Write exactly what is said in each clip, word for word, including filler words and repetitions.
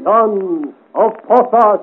son of Porthos.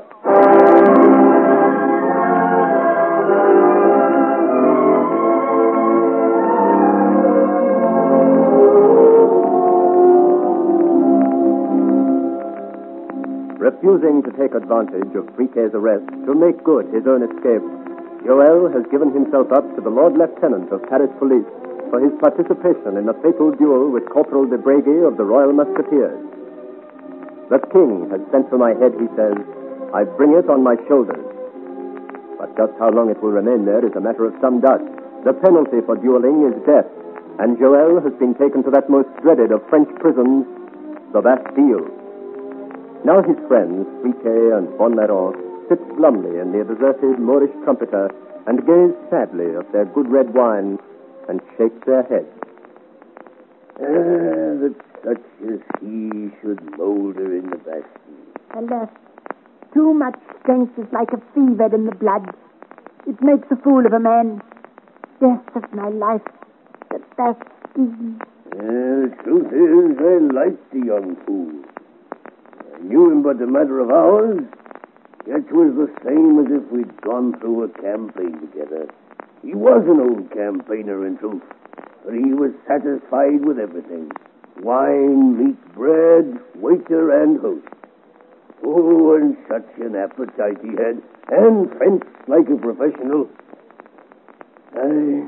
Refusing to take advantage of Friquet's arrest to make good his own escape, Joel has given himself up to the Lord Lieutenant of Paris Police for his participation in a fatal duel with Corporal de Breguet of the Royal Musketeers. The king has sent for my head, he says. I bring it on my shoulders. But just how long it will remain there is a matter of some doubt. The penalty for dueling is death, and Joel has been taken to that most dreaded of French prisons, the Bastille. Now his friends, Friquet and Bonneron, sit glumly in their deserted Moorish trumpeter and gaze sadly at their good red wine and shake their heads. Ah, that such as he should moulder in the Bastille. Alas, too much strength is like a fever in the blood. It makes a fool of a man. Death of my life, the Bastille. Uh, the truth is, I liked the young fool. I knew him but a matter of hours, yet 'twas the same as if we'd gone through a campaign together. He was an old campaigner, in truth, but he was satisfied with everything. Wine, meat, bread, waiter, and host. Oh, and such an appetite he had, and fenced like a professional. Aye,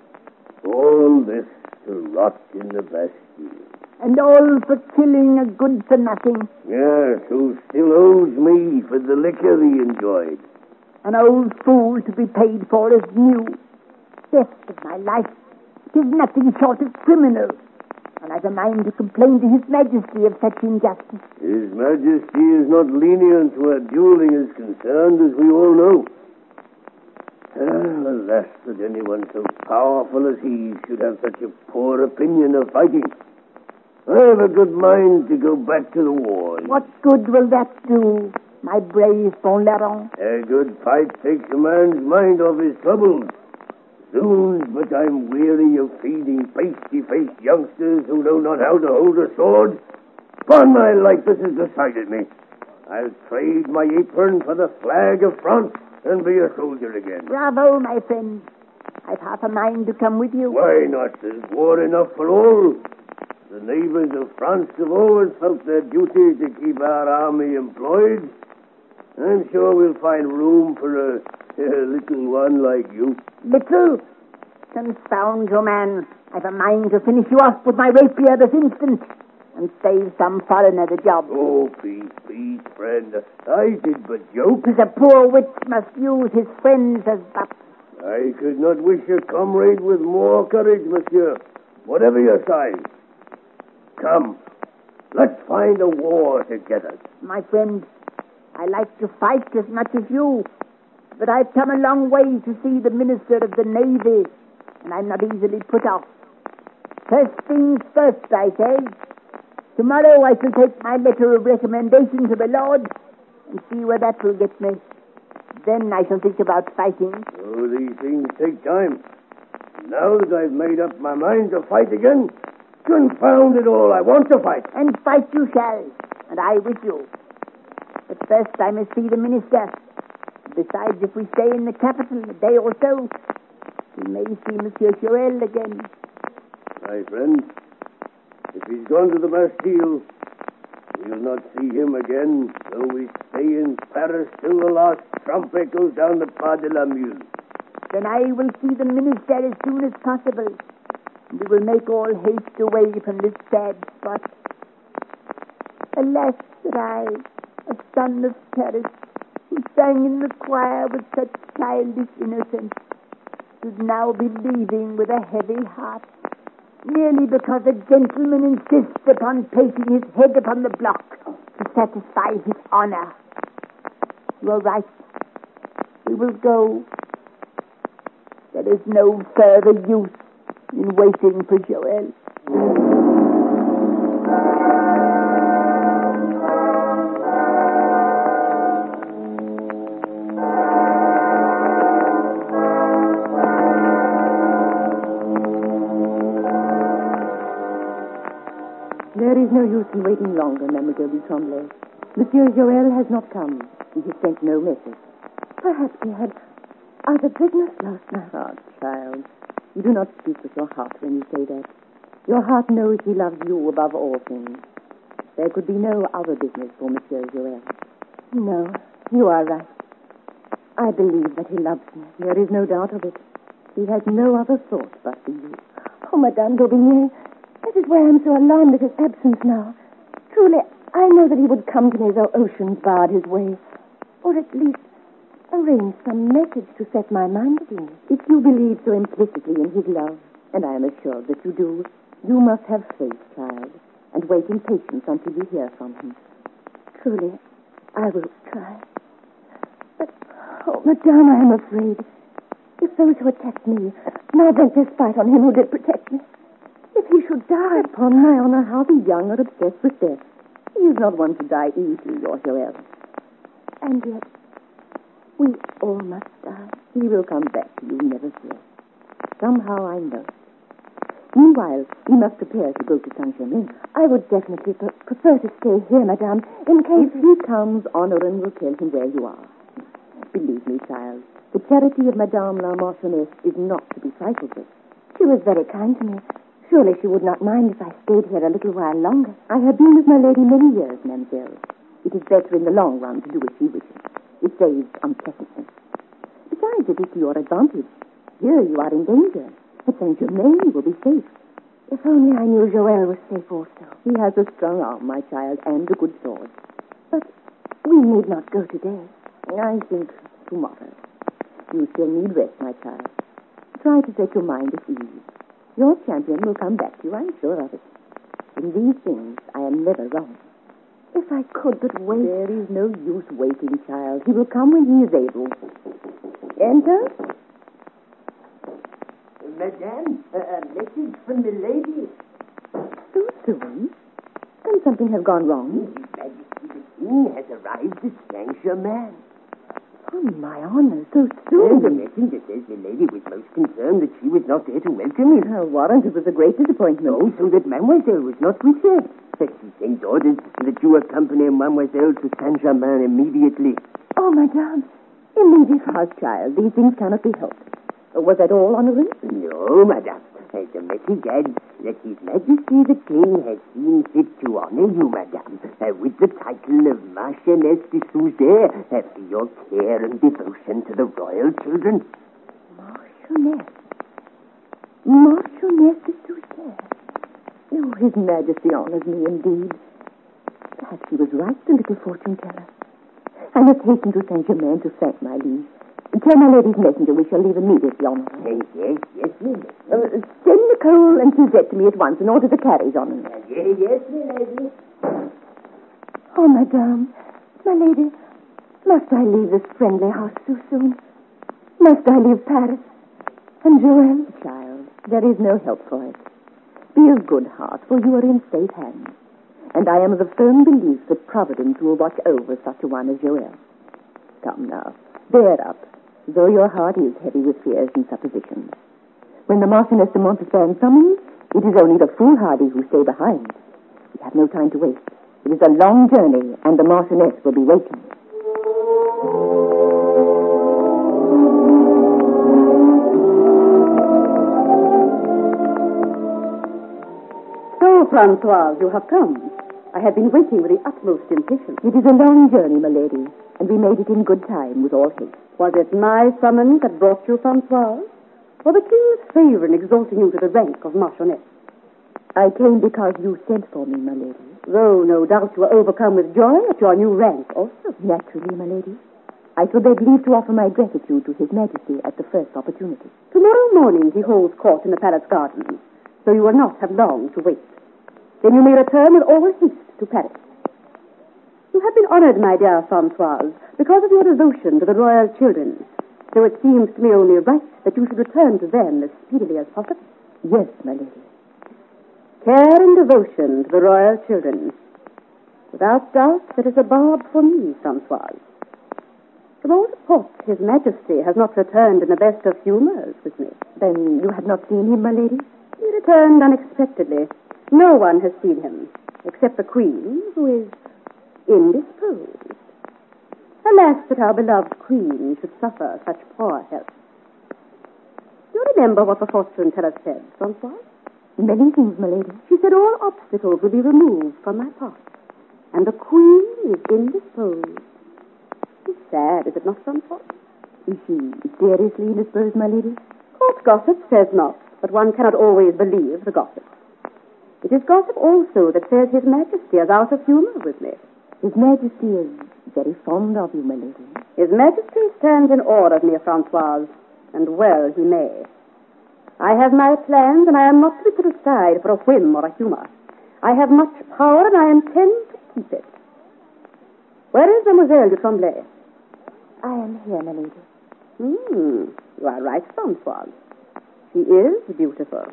all this to rot in the Bastille. And all for killing a good for nothing. Yes, who still owes me for the liquor he enjoyed. An old fool to be paid for as new. Death of my life, it is nothing short of criminal. And I've a mind to complain to His Majesty of such injustice. His Majesty is not lenient where dueling is concerned, as we all know. Ah, alas, that anyone so powerful as he should have such a poor opinion of fighting. I have a good mind to go back to the war. What good will that do, my brave Bonneron? A good fight takes a man's mind off his troubles. Zoons, but I'm weary of feeding pasty-faced youngsters who know not how to hold a sword. Upon my life, this has decided me. I'll trade my apron for the flag of France and be a soldier again. Bravo, my friend. I've half a mind to come with you. Why not? There's war enough for all. The neighbors of France have always felt their duty to keep our army employed. I'm sure we'll find room for a, a little one like you. Little? Confound you, man. I've a mind to finish you off with my rapier this instant and save some foreigner the job. Oh, peace, peace, friend. I did but joke. Because a poor witch must use his friends as butts. I could not wish a comrade with more courage, monsieur, whatever your size. Come, let's find a war together. My friend, I like to fight as much as you, but I've come a long way to see the Minister of the Navy, and I'm not easily put off. First things first, I say. Tomorrow I shall take my letter of recommendation to the Lord and see where that will get me. Then I shall think about fighting. Oh, these things take time. Now that I've made up my mind to fight again, confound it all, I want to fight. And fight you shall, and I with you. But first I must see the minister. Besides, if we stay in the capital a day or so, we may see Monsieur Joel again. My friend, if he's gone to the Bastille, we'll not see him again, though we stay in Paris till the last trump echoes down the Pas de la Mule. Then I will see the minister as soon as possible. And we will make all haste away from this sad spot. Alas, that I, a son of Paris, who sang in the choir with such childish innocence, should now be leaving with a heavy heart, merely because a gentleman insists upon placing his head upon the block to satisfy his honor. You are right. We will go. There is no further use in waiting for Joel. There is no use in waiting longer, Mademoiselle de Tremblay. Monsieur Joel has not come. He has sent no message. Perhaps he had other business last night. Oh, child, you do not speak with your heart when you say that. Your heart knows he loves you above all things. There could be no other business for Monsieur Joel. No, you are right. I believe that he loves me. There is no doubt of it. He has no other thought but for you. Oh, Madame d'Aubigny, that is why I'm so alarmed at his absence now. Truly, I know that he would come to me though oceans barred his way. Or at least arrange some message to set my mind at ease. If you believe so implicitly in his love, and I am assured that you do, you must have faith, child, and wait in patience until you hear from him. Truly, I will try. But, oh, Madame, I am afraid. If those who attacked me now vent their spite on him who did protect me, if he should die... Upon my honor, how the young are obsessed with death. He is not one to die easily, your Joel. And yet, we all must die. He will come back to you, never fear. Somehow I know. Meanwhile, we must prepare to go to Saint-Germain. I would definitely pre- prefer to stay here, Madame, in case... If he comes, Honorin will tell him where you are. Believe me, child, the charity of Madame la Marchioness is not to be trifled with. She was very kind to me. Surely she would not mind if I stayed here a little while longer. I have been with my lady many years, mademoiselle. It is better in the long run to do as she wishes. It saves unpleasantness. Besides, it is to your advantage. Here you are in danger. At Saint-Germain you will be safe. If only I knew Joel was safe also. He has a strong arm, my child, and a good sword. But we need not go today. I think tomorrow. You still need rest, my child. Try to set your mind at ease. Your champion will come back to you, I'm sure of it. In these things, I am never wrong. If I could but wait... There is no use waiting, child. He will come when he is able. Enter. Madame, a message from the lady. So soon? Can something have gone wrong? His Majesty the King has arrived at Saint-Germain. On my honor, so And the soon? messenger says the lady was most concerned that she was not there to welcome him. I'll warrant it was a great disappointment. No, so that Mademoiselle was not with her. But she sent orders that you accompany Mademoiselle to Saint-Germain immediately. Oh, Madame, immediately. Hush, child, these things cannot be helped. Was that all, Honorin? No, Madame. Uh, the message adds that His Majesty the King has seen fit to honor you, Madame, uh, with the title of Marchioness de Souzay uh, for your care and devotion to the royal children. Marchioness. Marchioness de Souzay. Oh, His Majesty honors me indeed. Perhaps he was right, the little fortune teller. I must hasten to Saint-Germain to thank my liege. Tell my lady's messenger we shall leave immediately, Honour. Uh, yes, yes, yes. Uh, send Nicole and Suzette to me at once in order to carry Honour. Uh, yes, yes, my lady. Oh, Madame, my lady, must I leave this friendly house so soon? Must I leave Paris? And Joel? Child, there is no help for it. Be of good heart, for you are in safe hands. And I am of the firm belief that Providence will watch over such a one as Joel. Come now, bear up, though your heart is heavy with fears and suppositions. When the Marchioness de Montespan summons, it is only the foolhardy who stay behind. We have no time to waste. It is a long journey, and the Marchioness will be waiting. So, Francoise, you have come. I have been waiting with the utmost impatience. It is a long journey, my lady, and we made it in good time with all haste. Was it my summons that brought you, Francoise? Or the king's favor in exalting you to the rank of Marchioness? I came because you sent for me, my lady. Though no doubt you are overcome with joy at your new rank also. Naturally, my lady. I shall beg leave to offer my gratitude to His Majesty at the first opportunity. Tomorrow morning he holds court in the palace gardens, so you will not have long to wait. Then you may return with all haste to Paris. You have been honored, my dear Francoise, because of your devotion to the royal children, though it seems to me only right that you should return to them as speedily as possible. Yes, my lady. Care and devotion to the royal children. Without doubt, that is a barb for me, Francoise. From all reports, His Majesty has not returned in the best of humors with me. Then you have not seen him, my lady? He returned unexpectedly. No one has seen him, except the Queen, who is indisposed. Alas, that our beloved queen should suffer such poor health. Do you remember what the fortune teller said, Francois? Many things, my lady. She said all obstacles would be removed from my path, and the queen is indisposed. It's sad, is it not, Francois? Is she seriously indisposed, my lady? Court gossip says not, but one cannot always believe the gossip. It is gossip also that says His Majesty is out of humour with me. His Majesty is very fond of you, my lady. His Majesty stands in awe of me, Francoise, and well he may. I have my plans, and I am not to be put aside for a whim or a humour. I have much power, and I intend to keep it. Where is Mademoiselle de Tremblay? I am here, my lady. Hmm, you are right, Francoise. She is beautiful.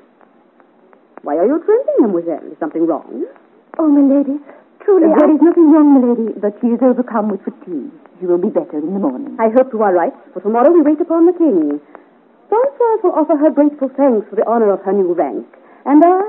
Why are you trembling, Mademoiselle? Is something wrong? Oh, my lady, truly, Uh, there is nothing wrong, my lady, but she is overcome with fatigue. She will be better in the morning. I hope you are right, for tomorrow we wait upon the king. Francoise will offer her grateful thanks for the honor of her new rank, and I,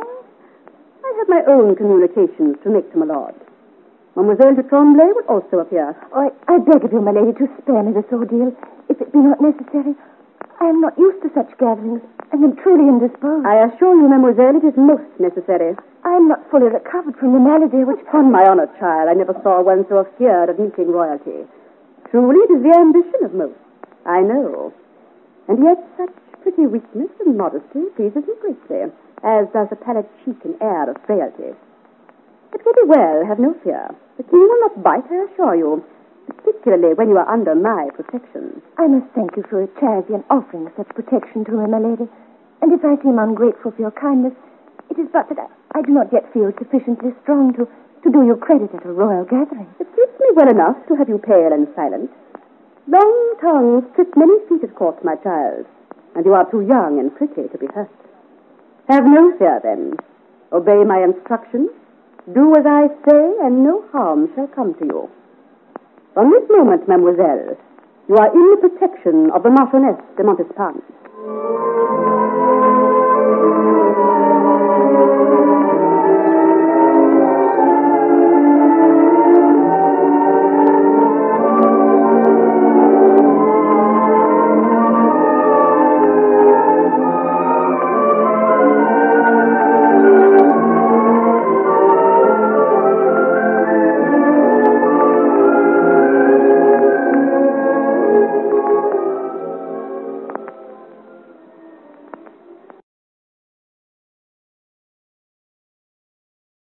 I have my own communications to make to my lord. Mademoiselle de Tremblay will also appear. Oh, I, I beg of you, my lady, to spare me this ordeal, if it be not necessary. I am not used to such gatherings, and am truly indisposed. I assure you, mademoiselle, it is most necessary. I am not fully recovered from the malady which... Upon my honor, child, I never saw one so afeard of meeting royalty. Truly, it is the ambition of most. I know. And yet such pretty weakness and modesty pleases me greatly, as does a pallid cheek and air of frailty. It will be well, have no fear. The king will not bite, I assure you, particularly when you are under my protection. I must thank you for your charity in offering such protection to me, my lady. And if I seem ungrateful for your kindness, it is but that I, I do not yet feel sufficiently strong to, to do you credit at a royal gathering. It suits me well enough to have you pale and silent. Long tongues trip many feet at court, my child, and you are too young and pretty to be hurt. Have no fear, then. Obey my instructions. Do as I say, and no harm shall come to you. From this moment, mademoiselle, you are in the protection of the Marchioness de Montespan.